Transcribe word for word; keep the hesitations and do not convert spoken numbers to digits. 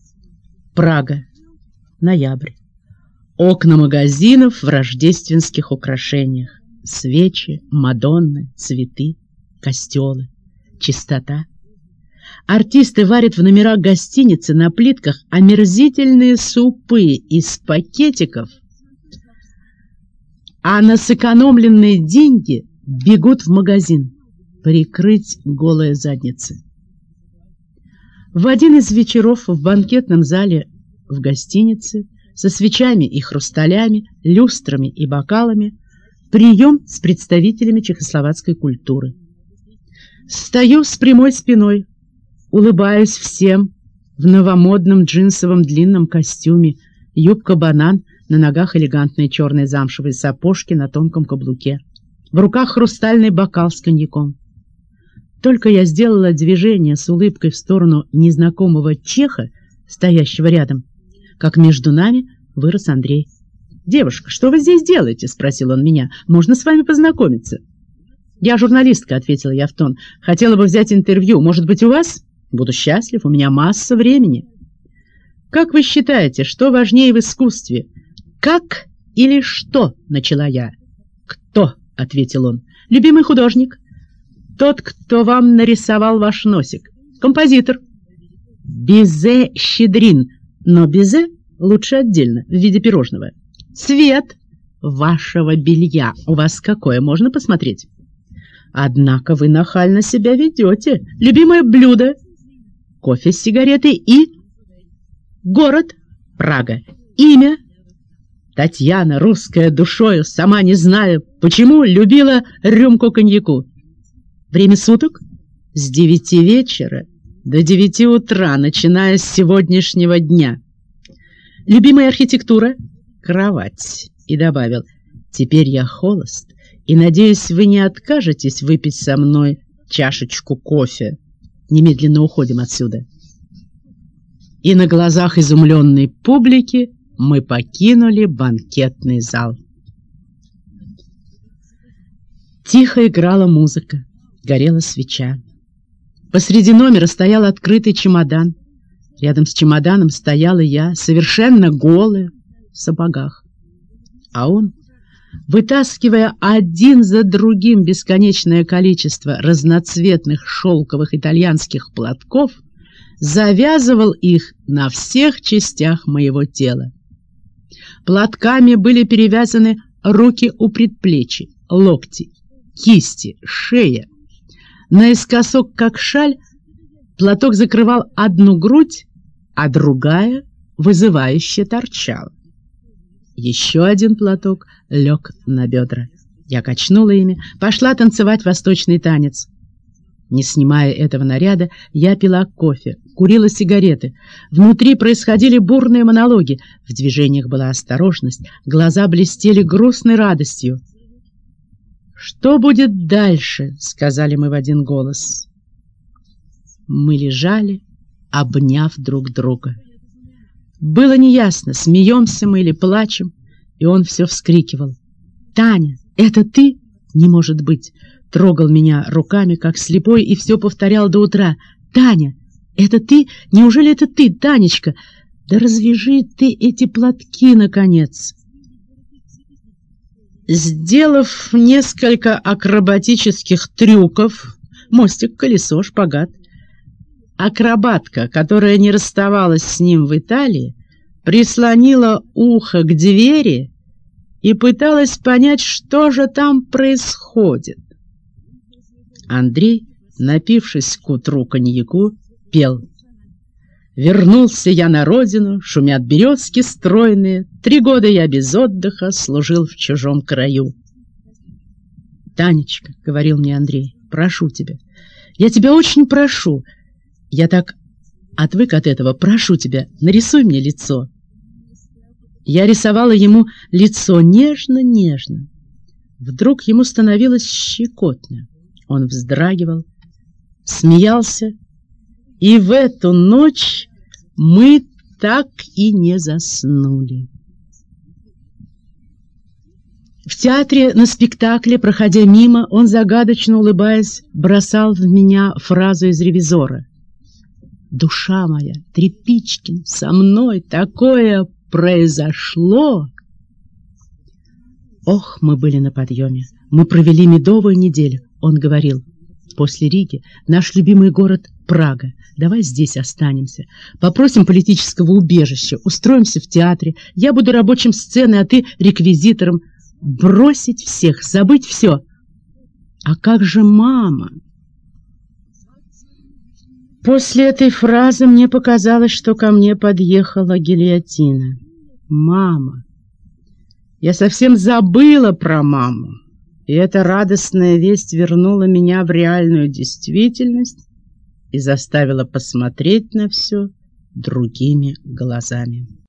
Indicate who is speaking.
Speaker 1: Прага. Ноябрь. Окна магазинов в рождественских украшениях. Свечи, мадонны, цветы, костелы, чистота. Артисты варят в номерах гостиницы на плитках омерзительные супы из пакетиков, а на сэкономленные деньги бегут в магазин прикрыть голые задницы. В один из вечеров в банкетном зале в гостинице со свечами и хрусталями, люстрами и бокалами прием с представителями чехословацкой культуры. Стою с прямой спиной, улыбаюсь всем в новомодном джинсовом длинном костюме, юбка-банан, на ногах элегантные черные замшевые сапожки на тонком каблуке, в руках хрустальный бокал с коньяком. Только я сделала движение с улыбкой в сторону незнакомого чеха, стоящего рядом, как между нами вырос Андрей. «Девушка, что вы здесь делаете?» — спросил он меня. «Можно с вами познакомиться?» «Я журналистка», — ответила я в тон. «Хотела бы взять интервью. Может быть, у вас? Буду счастлив, у меня масса времени». «Как вы считаете, что важнее в искусстве? Как или что?» — начала я. «Кто?» — ответил он. «Любимый художник. Тот, кто вам нарисовал ваш носик. Композитор. Бизе-Щедрин. Но Бизе лучше отдельно, в виде пирожного. Цвет вашего белья у вас какое? Можно посмотреть? Однако вы нахально себя ведете. Любимое блюдо. Кофе с сигаретой и... Город. Прага. Имя. Татьяна, русская душою, сама не знаю, почему любила рюмку коньяку. Время суток? С девяти вечера до девяти утра, начиная с сегодняшнего дня. Любимая архитектура? Кровать. И добавил: теперь я холост, и, надеюсь, вы не откажетесь выпить со мной чашечку кофе. Немедленно уходим отсюда. И на глазах изумленной публики мы покинули банкетный зал. Тихо играла музыка, горела свеча. Посреди номера стоял открытый чемодан. Рядом с чемоданом стояла я, совершенно голая, в сапогах. А он, вытаскивая один за другим бесконечное количество разноцветных шелковых итальянских платков, завязывал их на всех частях моего тела. Платками были перевязаны руки у предплечий, локти, кисти, шея. Наискосок, как шаль, платок закрывал одну грудь, а другая вызывающе торчала. Еще один платок лег на бедра. Я качнула ими, пошла танцевать восточный танец. Не снимая этого наряда, я пила кофе, курила сигареты. Внутри происходили бурные монологи. В движениях была осторожность, глаза блестели грустной радостью. «Что будет дальше?» — сказали мы в один голос. Мы лежали, обняв друг друга. Было неясно, смеемся мы или плачем, и он все вскрикивал. «Таня, это ты? Не может быть!» Трогал меня руками, как слепой, и все повторял до утра. «Таня, это ты? Неужели это ты, Танечка? Да развяжи ты эти платки, наконец!» Сделав несколько акробатических трюков, мостик, колесо, шпагат, акробатка, которая не расставалась с ним в Италии, прислонила ухо к двери и пыталась понять, что же там происходит. Андрей, напившись к утру коньяку, пел: «Вернулся я на родину, шумят березки стройные, три года я без отдыха служил в чужом краю». «Танечка», — говорил мне Андрей, — «прошу тебя, я тебя очень прошу, я так отвык от этого, прошу тебя, нарисуй мне лицо». Я рисовала ему лицо нежно-нежно. Вдруг ему становилось щекотно. Он вздрагивал, смеялся, и в эту ночь мы так и не заснули. В театре на спектакле, проходя мимо, он, загадочно улыбаясь, бросал в меня фразу из «Ревизора». душа моя, Тряпичкин, со мной такое произошло. Ох, мы были на подъеме. Мы провели медовую неделю. Он говорил: после Риги наш любимый город Прага. Давай здесь останемся. Попросим политического убежища, устроимся в театре. Я буду рабочим сцены, а ты реквизитором. Бросить всех, забыть все. А как же мама? После этой фразы мне показалось, что ко мне подъехала гильотина. Мама. Я совсем забыла про маму. И эта радостная весть вернула меня в реальную действительность и заставила посмотреть на все другими глазами.